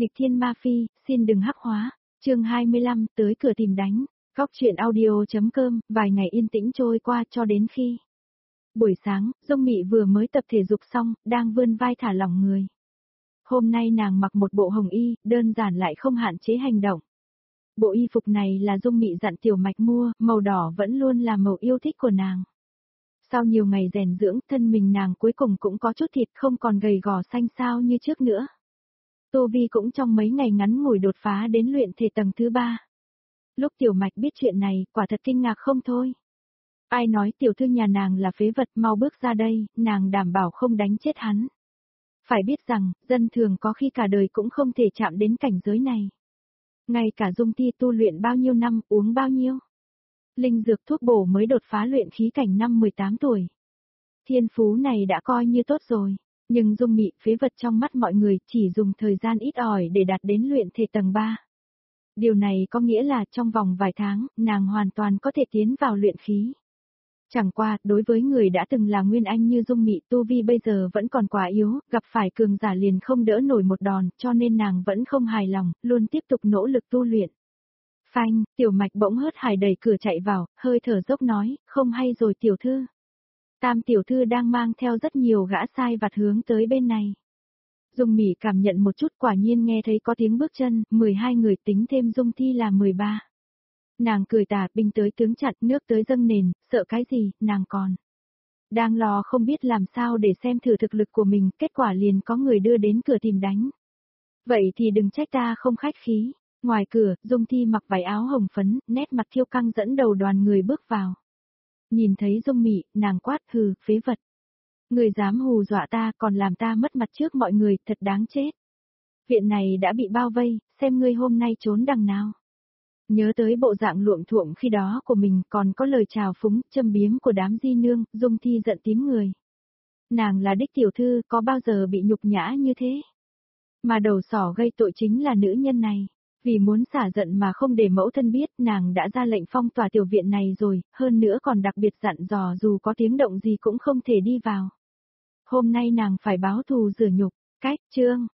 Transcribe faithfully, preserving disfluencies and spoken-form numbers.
Nghịch thiên ma phi, xin đừng hắc hóa. Chương hai mươi lăm, tới cửa tìm đánh. Góc truyện audio.com, vài ngày yên tĩnh trôi qua cho đến khi. Buổi sáng, Dung Mị vừa mới tập thể dục xong, đang vươn vai thả lỏng người. Hôm nay nàng mặc một bộ hồng y, đơn giản lại không hạn chế hành động. Bộ y phục này là Dung Mị dặn Tiểu Mạch mua, màu đỏ vẫn luôn là màu yêu thích của nàng. Sau nhiều ngày rèn dưỡng, thân mình nàng cuối cùng cũng có chút thịt, không còn gầy gò xanh xao như trước nữa. Tô Vi cũng trong mấy ngày ngắn ngủi đột phá đến luyện thể tầng thứ ba. Lúc Tiểu Mạch biết chuyện này, quả thật kinh ngạc không thôi. Ai nói tiểu thư nhà nàng là phế vật, mau bước ra đây, nàng đảm bảo không đánh chết hắn. Phải biết rằng, dân thường có khi cả đời cũng không thể chạm đến cảnh giới này. Ngay cả Dung Thi tu luyện bao nhiêu năm, uống bao nhiêu. Linh dược thuốc bổ mới đột phá luyện khí cảnh năm mười tám tuổi. Thiên phú này đã coi như tốt rồi. Nhưng Dung Mị, phế vật trong mắt mọi người, chỉ dùng thời gian ít ỏi để đạt đến luyện thể tầng ba. Điều này có nghĩa là trong vòng vài tháng, nàng hoàn toàn có thể tiến vào luyện khí. Chẳng qua, đối với người đã từng là nguyên anh như Dung Mị, tu vi bây giờ vẫn còn quá yếu, gặp phải cường giả liền không đỡ nổi một đòn, cho nên nàng vẫn không hài lòng, luôn tiếp tục nỗ lực tu luyện. Phanh, Tiểu Mạch bỗng hớt hải đẩy cửa chạy vào, hơi thở dốc nói, không hay rồi tiểu thư. Tam tiểu thư đang mang theo rất nhiều gã sai vặt hướng tới bên này. Dung Mị cảm nhận một chút, quả nhiên nghe thấy có tiếng bước chân, mười hai người tính thêm Dung Thi là mười ba. Nàng cười tà, binh tới tướng chặn, nước tới dâng nền, sợ cái gì, nàng còn đang lo không biết làm sao để xem thử thực lực của mình, kết quả liền có người đưa đến cửa tìm đánh. Vậy thì đừng trách ta không khách khí. Ngoài cửa, Dung Thi mặc váy áo hồng phấn, nét mặt kiêu căng dẫn đầu đoàn người bước vào. Nhìn thấy Dung Mị, nàng quát, hừ, phế vật. Người dám hù dọa ta, còn làm ta mất mặt trước mọi người, thật đáng chết. Viện này đã bị bao vây, xem ngươi hôm nay trốn đằng nào. Nhớ tới bộ dạng luộm thuộm khi đó của mình, còn có lời chào phúng, châm biếm của đám di nương, Dung Thi giận tím người. Nàng là đích tiểu thư, có bao giờ bị nhục nhã như thế? Mà đầu sỏ gây tội chính là nữ nhân này. Vì muốn xả giận mà không để mẫu thân biết, nàng đã ra lệnh phong tỏa tiểu viện này rồi, hơn nữa còn đặc biệt dặn dò dù có tiếng động gì cũng không thể đi vào. Hôm nay nàng phải báo thù rửa nhục. Cách chương